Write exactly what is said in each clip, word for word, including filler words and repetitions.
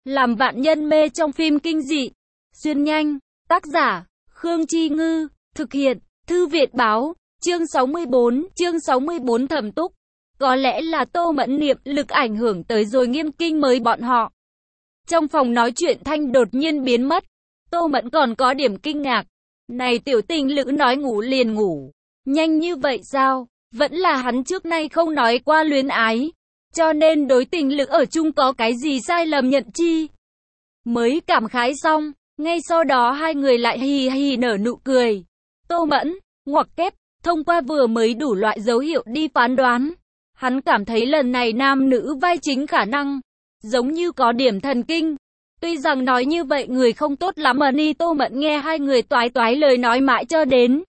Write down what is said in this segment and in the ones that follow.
Làm vạn nhân mê trong phim kinh dị. Xuyên nhanh. Tác giả, Khương Chi Ngư. Thực hiện, Thư Việt Báo. Chương sáu mươi bốn, chương sáu mươi bốn Thẩm Túc. Có lẽ là Tô Mẫn niệm lực ảnh hưởng tới rồi Nghiêm Kinh mới bọn họ. Trong phòng nói chuyện thanh đột nhiên biến mất. Tô Mẫn còn có điểm kinh ngạc. Này tiểu tình lữ nói ngủ liền ngủ. Nhanh như vậy sao? Vẫn là hắn trước nay không nói qua luyến ái. Cho nên đối tình lữ ở chung có cái gì sai lầm nhận chi. Mới cảm khái xong, ngay sau đó hai người lại hì hì nở nụ cười. Tô Mẫn, ngoặc kép, thông qua vừa mới đủ loại dấu hiệu đi phán đoán. Hắn cảm thấy lần này nam nữ vai chính khả năng, giống như có điểm thần kinh. Tuy rằng nói như vậy người không tốt lắm mà ni Tô Mẫn nghe hai người toái toái lời nói mãi cho đến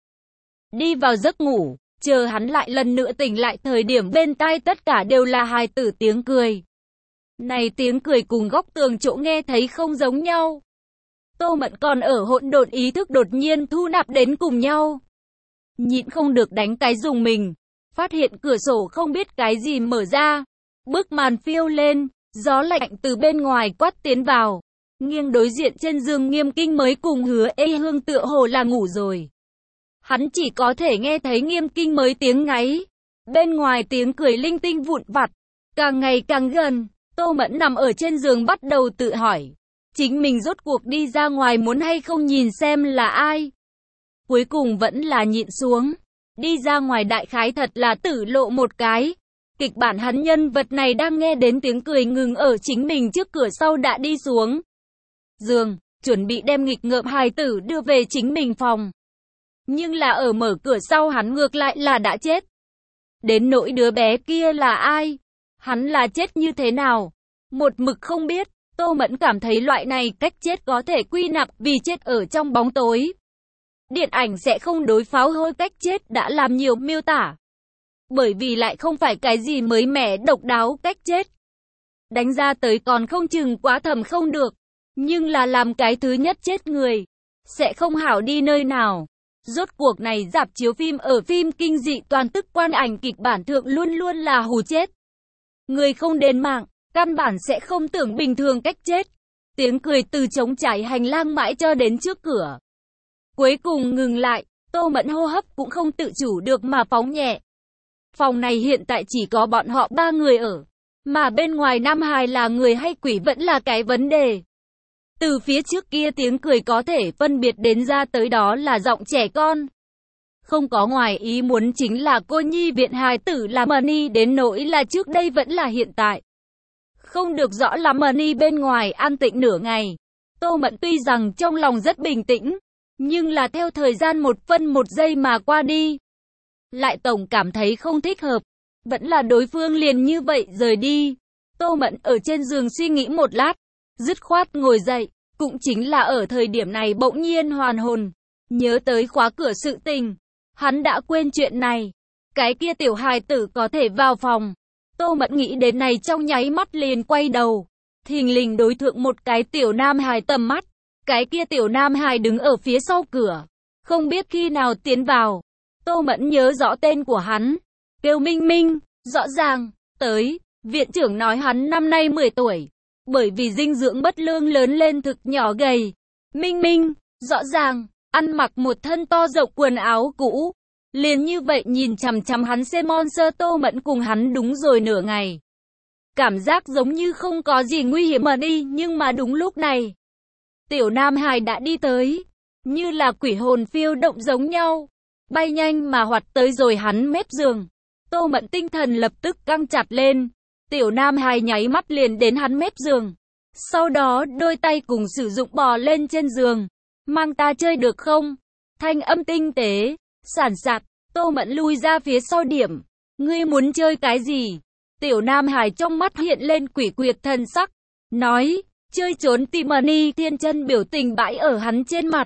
đi vào giấc ngủ, chờ hắn lại lần nữa tỉnh lại thời điểm bên tai tất cả đều là hài tử tiếng cười. Này tiếng cười cùng góc tường chỗ nghe thấy không giống nhau. Tô Mẫn còn ở hỗn độn ý thức đột nhiên thu nạp đến cùng nhau. Nhịn không được đánh cái dùng mình, phát hiện cửa sổ không biết cái gì mở ra. Bức màn phiêu lên, gió lạnh từ bên ngoài quát tiến vào. Nghiêng đối diện trên giường Nghiêm Kinh mới cùng Hứa Ê Hương tựa hồ là ngủ rồi. Hắn chỉ có thể nghe thấy Nghiêm Kinh mới tiếng ngáy. Bên ngoài tiếng cười linh tinh vụn vặt. Càng ngày càng gần, Tô Mẫn nằm ở trên giường bắt đầu tự hỏi. Chính mình rốt cuộc đi ra ngoài muốn hay không nhìn xem là ai. Cuối cùng vẫn là nhịn xuống. Đi ra ngoài đại khái thật là tử lộ một cái. Kịch bản hắn nhân vật này đang nghe đến tiếng cười ngừng ở chính mình trước cửa sau đã đi xuống giường, chuẩn bị đem nghịch ngợm hài tử đưa về chính mình phòng. Nhưng là ở mở cửa sau hắn ngược lại là đã chết. Đến nỗi đứa bé kia là ai? Hắn là chết như thế nào? Một mực không biết. Tô Mẫn cảm thấy loại này cách chết có thể quy nạp vì chết ở trong bóng tối. Điện ảnh sẽ không đối pháo hôi cách chết đã làm nhiều miêu tả. Bởi vì lại không phải cái gì mới mẻ độc đáo cách chết. Đánh ra tới còn không chừng quá thầm không được. Nhưng là làm cái thứ nhất chết người. Sẽ không hảo đi nơi nào. Rốt cuộc này rạp chiếu phim ở phim kinh dị toàn tức quan ảnh kịch bản thượng luôn luôn là hù chết. Người không đền mạng, căn bản sẽ không tưởng bình thường cách chết. Tiếng cười từ trống trải hành lang mãi cho đến trước cửa. Cuối cùng ngừng lại, Tô Mẫn hô hấp cũng không tự chủ được mà phóng nhẹ. Phòng này hiện tại chỉ có bọn họ ba người ở. Mà bên ngoài Nam Hải là người hay quỷ vẫn là cái vấn đề. Từ phía trước kia tiếng cười có thể phân biệt đến ra tới đó là giọng trẻ con. Không có ngoài ý muốn chính là cô nhi viện hài tử là Mani đến nỗi là trước đây vẫn là hiện tại. Không được rõ lắm Mani bên ngoài an tĩnh nửa ngày. Tô Mẫn tuy rằng trong lòng rất bình tĩnh, nhưng là theo thời gian một phân một giây mà qua đi. Lại tổng cảm thấy không thích hợp. Vẫn là đối phương liền như vậy rời đi. Tô Mẫn ở trên giường suy nghĩ một lát. Dứt khoát ngồi dậy. Cũng chính là ở thời điểm này bỗng nhiên hoàn hồn. Nhớ tới khóa cửa sự tình. Hắn đã quên chuyện này. Cái kia tiểu hài tử có thể vào phòng. Tô Mẫn nghĩ đến này trong nháy mắt liền quay đầu. Thình lình đối thượng một cái tiểu nam hài tầm mắt. Cái kia tiểu nam hài đứng ở phía sau cửa. Không biết khi nào tiến vào. Tô Mẫn nhớ rõ tên của hắn. Kêu Minh Minh. Rõ ràng. Tới. Viện trưởng nói hắn năm nay mười tuổi. Bởi vì dinh dưỡng bất lương lớn lên thực nhỏ gầy. Minh Minh. Rõ ràng. Ăn mặc một thân to rộng quần áo cũ. Liền như vậy nhìn chằm chằm hắn xem monster. Tô Mẫn cùng hắn đúng rồi nửa ngày. Cảm giác giống như không có gì nguy hiểm mà đi. Nhưng mà đúng lúc này. Tiểu Nam Hải đã đi tới. Như là quỷ hồn phiêu động giống nhau. Bay nhanh mà hoạt tới rồi hắn mép giường. Tô Mẫn tinh thần lập tức căng chặt lên. Tiểu Nam Hải nháy mắt liền đến hắn mép giường. Sau đó đôi tay cùng sử dụng bò lên trên giường. Mang ta chơi được không? Thanh âm tinh tế, sàn sạt. Tô Mẫn lui ra phía sau điểm. Ngươi muốn chơi cái gì? Tiểu Nam Hải trong mắt hiện lên quỷ quyệt thần sắc. Nói, chơi trốn tìm Mani. Thiên chân biểu tình bãi ở hắn trên mặt.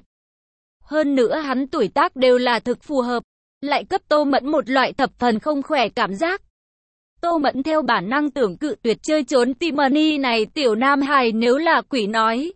Hơn nữa hắn tuổi tác đều là thực phù hợp. Lại cấp Tô Mẫn một loại thập phần không khỏe cảm giác. Tô Mẫn theo bản năng tưởng cự tuyệt chơi trốn tìm Mani này. Tiểu Nam Hải nếu là quỷ nói.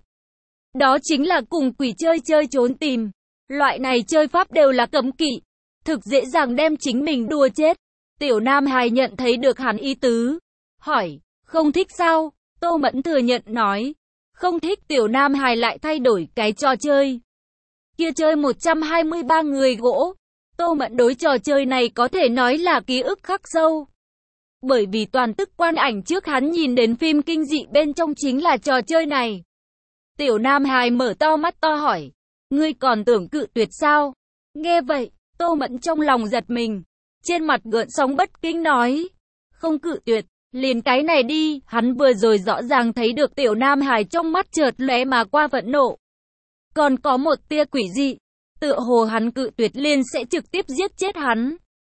Đó chính là cùng quỷ chơi chơi trốn tìm. Loại này chơi pháp đều là cấm kỵ. Thực dễ dàng đem chính mình đùa chết. Tiểu Nam Hải nhận thấy được hắn ý tứ. Hỏi, không thích sao? Tô Mẫn thừa nhận nói. Không thích Tiểu Nam Hải lại thay đổi cái trò chơi. Kia chơi một trăm hai mươi ba người gỗ. Tô Mẫn đối trò chơi này có thể nói là ký ức khắc sâu. Bởi vì toàn tức quan ảnh trước hắn nhìn đến phim kinh dị bên trong chính là trò chơi này. Tiểu Nam Hải mở to mắt to hỏi, ngươi còn tưởng cự tuyệt sao? Nghe vậy, Tô Mẫn trong lòng giật mình, trên mặt gợn sóng bất kinh nói, không cự tuyệt, liền cái này đi. Hắn vừa rồi rõ ràng thấy được Tiểu Nam Hải trong mắt chợt lóe mà qua phẫn nộ, còn có một tia quỷ dị, tựa hồ hắn cự tuyệt liền sẽ trực tiếp giết chết hắn.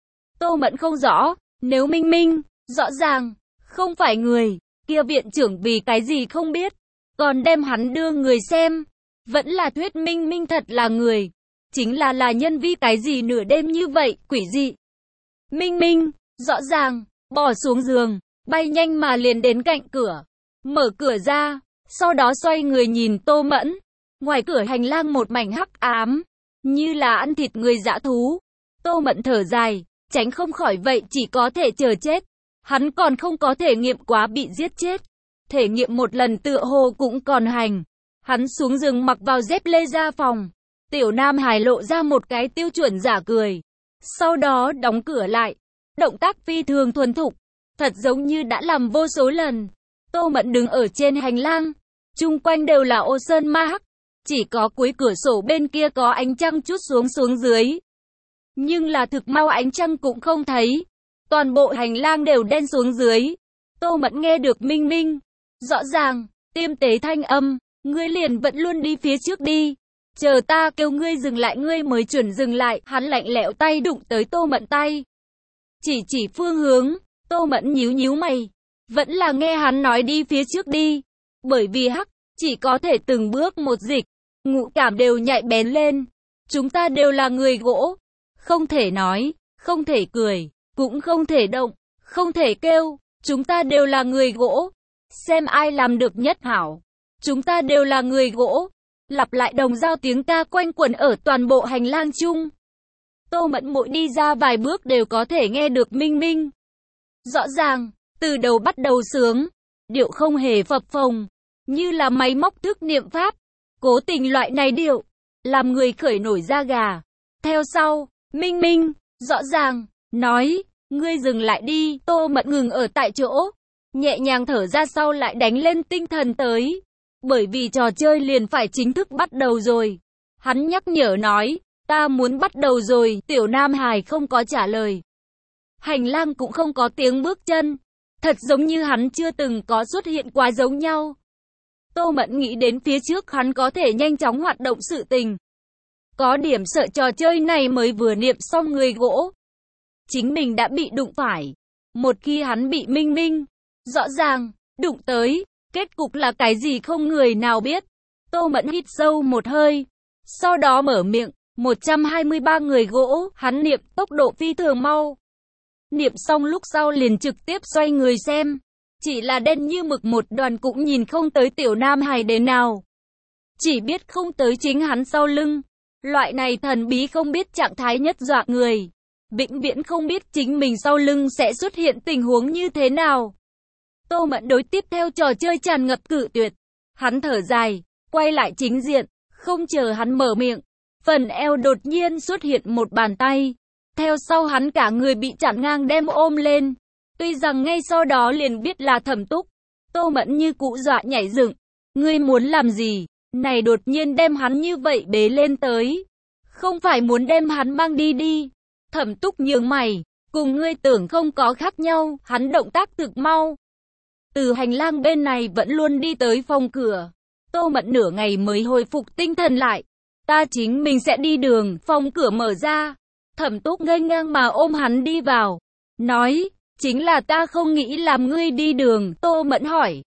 Tô Mẫn không rõ, nếu Minh Minh rõ ràng không phải người, kia viện trưởng vì cái gì không biết, còn đem hắn đưa người xem, vẫn là thuyết Minh Minh thật là người, chính là là nhân vi cái gì nửa đêm như vậy, quỷ dị. Minh Minh, rõ ràng, bỏ xuống giường, bay nhanh mà liền đến cạnh cửa, mở cửa ra, sau đó xoay người nhìn Tô Mẫn. Ngoài cửa hành lang một mảnh hắc ám, như là ăn thịt người dã thú. Tô Mẫn thở dài, tránh không khỏi vậy chỉ có thể chờ chết. Hắn còn không có thể nghiệm quá bị giết chết. Thể nghiệm một lần tựa hồ cũng còn hành. Hắn xuống giường mặc vào dép lê ra phòng. Tiểu Nam Hải lộ ra một cái tiêu chuẩn giả cười. Sau đó đóng cửa lại. Động tác phi thường thuần thục, thật giống như đã làm vô số lần. Tô Mẫn đứng ở trên hành lang. Chung quanh đều là ô sơn ma hắc. Chỉ có cuối cửa sổ bên kia có ánh trăng chút xuống xuống dưới. Nhưng là thực mau ánh trăng cũng không thấy. Toàn bộ hành lang đều đen xuống dưới. Tô Mẫn nghe được Minh Minh rõ ràng, tiêm tế thanh âm, ngươi liền vẫn luôn đi phía trước đi. Chờ ta kêu ngươi dừng lại ngươi mới chuẩn dừng lại. Hắn lạnh lẽo tay đụng tới Tô Mẫn tay. Chỉ chỉ phương hướng, Tô Mẫn nhíu nhíu mày. Vẫn là nghe hắn nói đi phía trước đi. Bởi vì hắc, chỉ có thể từng bước một dịch. Ngũ cảm đều nhạy bén lên. Chúng ta đều là người gỗ. Không thể nói, không thể cười, cũng không thể động, không thể kêu. Chúng ta đều là người gỗ. Xem ai làm được nhất hảo. Chúng ta đều là người gỗ. Lặp lại đồng dao tiếng ca quanh quẩn ở toàn bộ hành lang chung. Tô Mẫn mỗi đi ra vài bước đều có thể nghe được Minh Minh rõ ràng, từ đầu bắt đầu sướng. Điệu không hề phập phồng, như là máy móc thức niệm pháp. Cố tình loại này điệu, làm người khởi nổi da gà. Theo sau, Minh Minh rõ ràng nói, ngươi dừng lại đi. Tô Mẫn ngừng ở tại chỗ, nhẹ nhàng thở ra sau lại đánh lên tinh thần tới. Bởi vì trò chơi liền phải chính thức bắt đầu rồi. Hắn nhắc nhở nói, ta muốn bắt đầu rồi. Tiểu Nam Hải không có trả lời. Hành lang cũng không có tiếng bước chân. Thật giống như hắn chưa từng có xuất hiện quá giống nhau. Tô Mẫn nghĩ đến phía trước hắn có thể nhanh chóng hoạt động sự tình. Có điểm sợ trò chơi này mới vừa niệm xong người gỗ. Chính mình đã bị đụng phải. Một khi hắn bị Minh Minh rõ ràng đụng tới, kết cục là cái gì không người nào biết. Tô Mẫn hít sâu một hơi, sau đó mở miệng, một trăm hai mươi ba người gỗ. Hắn niệm tốc độ phi thường mau. Niệm xong lúc sau liền trực tiếp xoay người xem. Chỉ là đen như mực một đoàn cũng nhìn không tới Tiểu Nam Hải đến nào. Chỉ biết không tới chính hắn sau lưng. Loại này thần bí không biết trạng thái nhất dọa người. Vĩnh viễn không biết chính mình sau lưng sẽ xuất hiện tình huống như thế nào. Tô Mẫn đối tiếp theo trò chơi tràn ngập cự tuyệt. Hắn thở dài, quay lại chính diện. Không chờ hắn mở miệng, phần eo đột nhiên xuất hiện một bàn tay. Theo sau hắn cả người bị chặn ngang đem ôm lên. Tuy rằng ngay sau đó liền biết là Thẩm Túc. Tô Mẫn như cũ dọa nhảy dựng. Ngươi muốn làm gì? Này đột nhiên đem hắn như vậy bế lên tới. Không phải muốn đem hắn mang đi đi. Thẩm Túc nhướng mày. Cùng ngươi tưởng không có khác nhau. Hắn động tác thực mau. Từ hành lang bên này vẫn luôn đi tới phòng cửa. Tô Mẫn nửa ngày mới hồi phục tinh thần lại. Ta chính mình sẽ đi đường. Phòng cửa mở ra. Thẩm Túc ngây ngang mà ôm hắn đi vào. Nói, chính là ta không nghĩ làm ngươi đi đường. Tô Mẫn hỏi.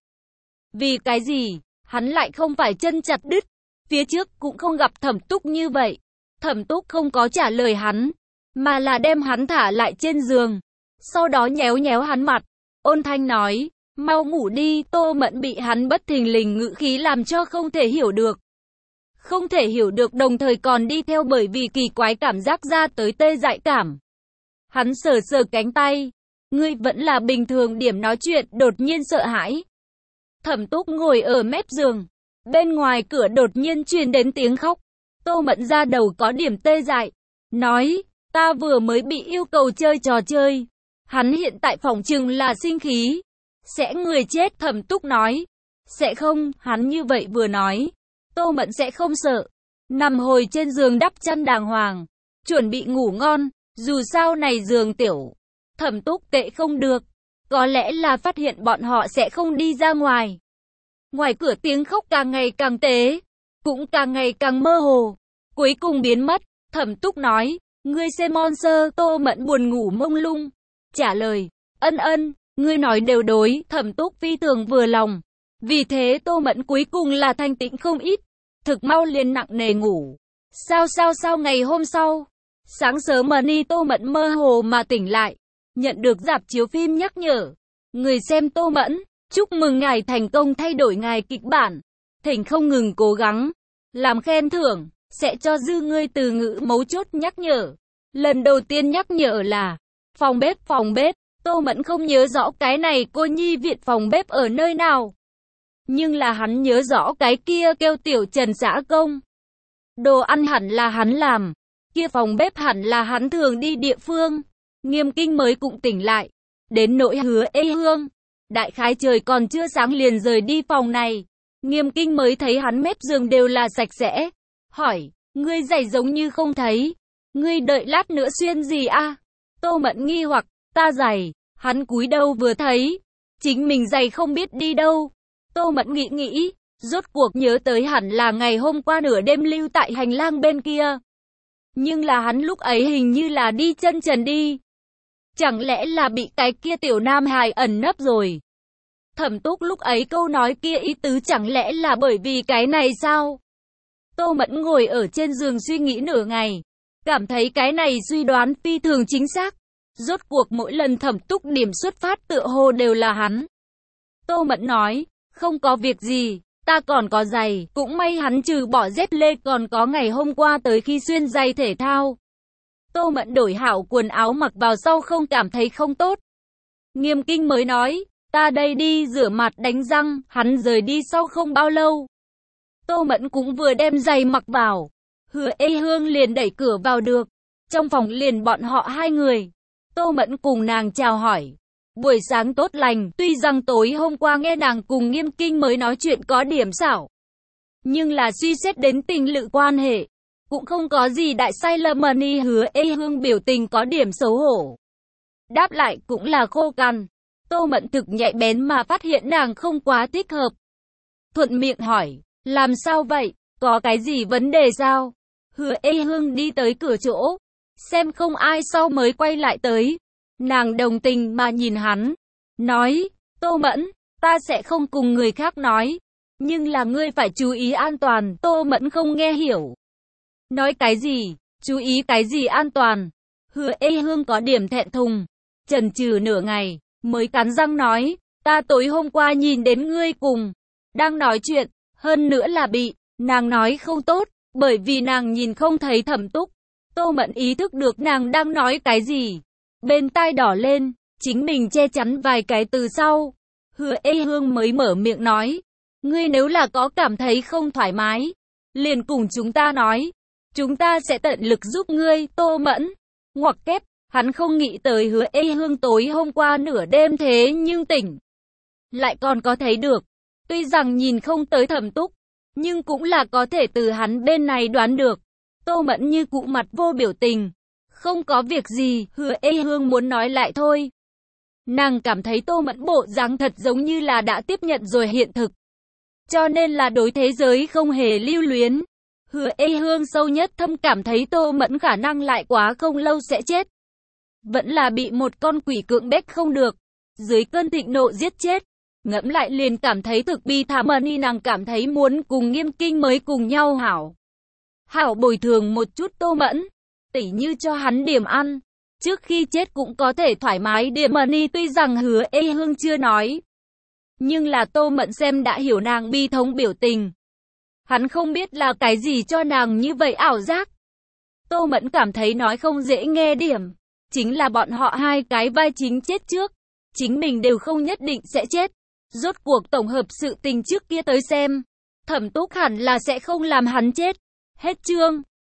Vì cái gì? Hắn lại không phải chân chặt đứt. Phía trước cũng không gặp Thẩm Túc như vậy. Thẩm Túc không có trả lời hắn, mà là đem hắn thả lại trên giường. Sau đó nhéo nhéo hắn mặt. Ôn thanh nói, mau ngủ đi. Tô Mẫn bị hắn bất thình lình ngữ khí làm cho không thể hiểu được. Không thể hiểu được đồng thời còn đi theo bởi vì kỳ quái cảm giác ra tới tê dại cảm. Hắn sờ sờ cánh tay. Ngươi vẫn là bình thường điểm nói chuyện. Đột nhiên sợ hãi. Thẩm Túc ngồi ở mép giường, Bên ngoài cửa đột nhiên truyền đến tiếng khóc. Tô Mẫn ra đầu có điểm tê dại. Nói, ta vừa mới bị yêu cầu chơi trò chơi. Hắn hiện tại phỏng chừng là sinh khí. Sẽ người chết. Thẩm Túc nói. Sẽ không, hắn như vậy vừa nói. Tô Mẫn sẽ không sợ. Nằm hồi trên giường đắp chăn đàng hoàng. Chuẩn bị ngủ ngon. Dù sao này giường tiểu. Thẩm Túc tệ không được. Có lẽ là phát hiện bọn họ sẽ không đi ra ngoài. Ngoài cửa tiếng khóc càng ngày càng tế. Cũng càng ngày càng mơ hồ. Cuối cùng biến mất. Thẩm Túc nói. Ngươi xem monster. Tô Mẫn buồn ngủ mông lung. Trả lời. Ân ân. Ngươi nói đều đối. Thẩm Túc phi thường vừa lòng. Vì thế Tô Mẫn cuối cùng là thanh tĩnh không ít. Thực mau liền nặng nề ngủ. Sao sao sao ngày hôm sau. Sáng sớm Money Tô Mẫn mơ hồ mà tỉnh lại. Nhận được rạp chiếu phim nhắc nhở. Người xem Tô Mẫn. Chúc mừng ngài thành công thay đổi ngài kịch bản. Thỉnh không ngừng cố gắng. Làm khen thưởng. Sẽ cho dư ngươi từ ngữ mấu chốt nhắc nhở. Lần đầu tiên nhắc nhở là. Phòng bếp phòng bếp. Tô Mẫn không nhớ rõ cái này cô nhi viện phòng bếp ở nơi nào. Nhưng là hắn nhớ rõ cái kia kêu Tiểu Trần xã công. Đồ ăn hẳn là hắn làm. Kia phòng bếp hẳn là hắn thường đi địa phương. Nghiêm Kinh mới cũng tỉnh lại. Đến nỗi Hứa Ê Hương. Đại khái trời còn chưa sáng liền rời đi phòng này. Nghiêm Kinh mới thấy hắn mép giường đều là sạch sẽ. Hỏi, ngươi giày giống như không thấy. Ngươi đợi lát nữa xuyên gì a? À? Tô Mẫn nghi hoặc, ta giày. Hắn cúi đầu vừa thấy. Chính mình giày không biết đi đâu. Tô Mẫn nghĩ nghĩ. Rốt cuộc nhớ tới hẳn là ngày hôm qua nửa đêm lưu tại hành lang bên kia. Nhưng là hắn lúc ấy hình như là đi chân trần đi. Chẳng lẽ là bị cái kia tiểu nam hài ẩn nấp rồi? Thẩm Túc lúc ấy câu nói kia ý tứ chẳng lẽ là bởi vì cái này sao? Tô Mẫn ngồi ở trên giường suy nghĩ nửa ngày. Cảm thấy cái này suy đoán phi thường chính xác. Rốt cuộc mỗi lần Thẩm Túc điểm xuất phát tựa hồ đều là hắn. Tô Mẫn nói, không có việc gì, ta còn có giày, cũng may hắn trừ bỏ dép lê còn có ngày hôm qua tới khi xuyên giày thể thao. Tô Mẫn đổi hảo quần áo mặc vào sau không cảm thấy không tốt. Nghiêm Kinh mới nói, ta đây đi rửa mặt đánh răng, hắn rời đi sau không bao lâu. Tô Mẫn cũng vừa đem giày mặc vào. Hứa Ê Hương liền đẩy cửa vào được. Trong phòng liền bọn họ hai người. Tô Mẫn cùng nàng chào hỏi. Buổi sáng tốt lành, tuy rằng tối hôm qua nghe nàng cùng Nghiêm Kinh mới nói chuyện có điểm xảo. Nhưng là suy xét đến tình lự quan hệ. Cũng không có gì đại sai lầm. Money Hứa Ê Hương biểu tình có điểm xấu hổ. Đáp lại cũng là khô cằn. Tô Mẫn thực nhạy bén mà phát hiện nàng không quá thích hợp. Thuận miệng hỏi, làm sao vậy, có cái gì vấn đề sao? Hứa Ê Hương đi tới cửa chỗ, xem không ai sau mới quay lại tới. Nàng đồng tình mà nhìn hắn, nói, Tô Mẫn, ta sẽ không cùng người khác nói. Nhưng là ngươi phải chú ý an toàn. Tô Mẫn không nghe hiểu. Nói cái gì? Chú ý cái gì an toàn? Hứa Ê Hương có điểm thẹn thùng. Chần chừ nửa ngày, mới cắn răng nói, ta tối hôm qua nhìn đến ngươi cùng đang nói chuyện, hơn nữa là bị nàng nói không tốt, bởi vì nàng nhìn không thấy Thẩm Túc. Tô Mẫn ý thức được nàng đang nói cái gì. Bên tai đỏ lên, chính mình che chắn vài cái từ sau. Hứa Ê Hương mới mở miệng nói, ngươi nếu là có cảm thấy không thoải mái, liền cùng chúng ta nói, chúng ta sẽ tận lực giúp ngươi. Tô Mẫn ngoặc kép, hắn không nghĩ tới Hứa Ê Hương tối hôm qua nửa đêm thế nhưng tỉnh lại còn có thấy được. Tuy rằng nhìn không tới Thẩm Túc, nhưng cũng là có thể từ hắn bên này đoán được. Tô Mẫn như cụ mặt vô biểu tình. Không có việc gì. Hứa Ê Hương muốn nói lại thôi. Nàng cảm thấy Tô Mẫn bộ dáng thật giống như là đã tiếp nhận rồi hiện thực. Cho nên là đối thế giới không hề lưu luyến. Hứa Ê Hương sâu nhất thâm cảm thấy Tô Mẫn khả năng lại quá không lâu sẽ chết. Vẫn là bị một con quỷ cưỡng bách không được. Dưới cơn thịnh nộ giết chết. Ngẫm lại liền cảm thấy thực bi thảm. Money nàng cảm thấy muốn cùng Nghiêm Kinh mới cùng nhau hảo. Hảo bồi thường một chút Tô Mẫn. Tỉ như cho hắn điểm ăn. Trước khi chết cũng có thể thoải mái điểm. Money tuy rằng Hứa Ê Hương chưa nói. Nhưng là Tô Mẫn xem đã hiểu nàng bi thống biểu tình. Hắn không biết là cái gì cho nàng như vậy ảo giác. Tô Mẫn cảm thấy nói không dễ nghe điểm. Chính là bọn họ hai cái vai chính chết trước. Chính mình đều không nhất định sẽ chết. Rốt cuộc tổng hợp sự tình trước kia tới xem. Thẩm Túc hẳn là sẽ không làm hắn chết. Hết chương.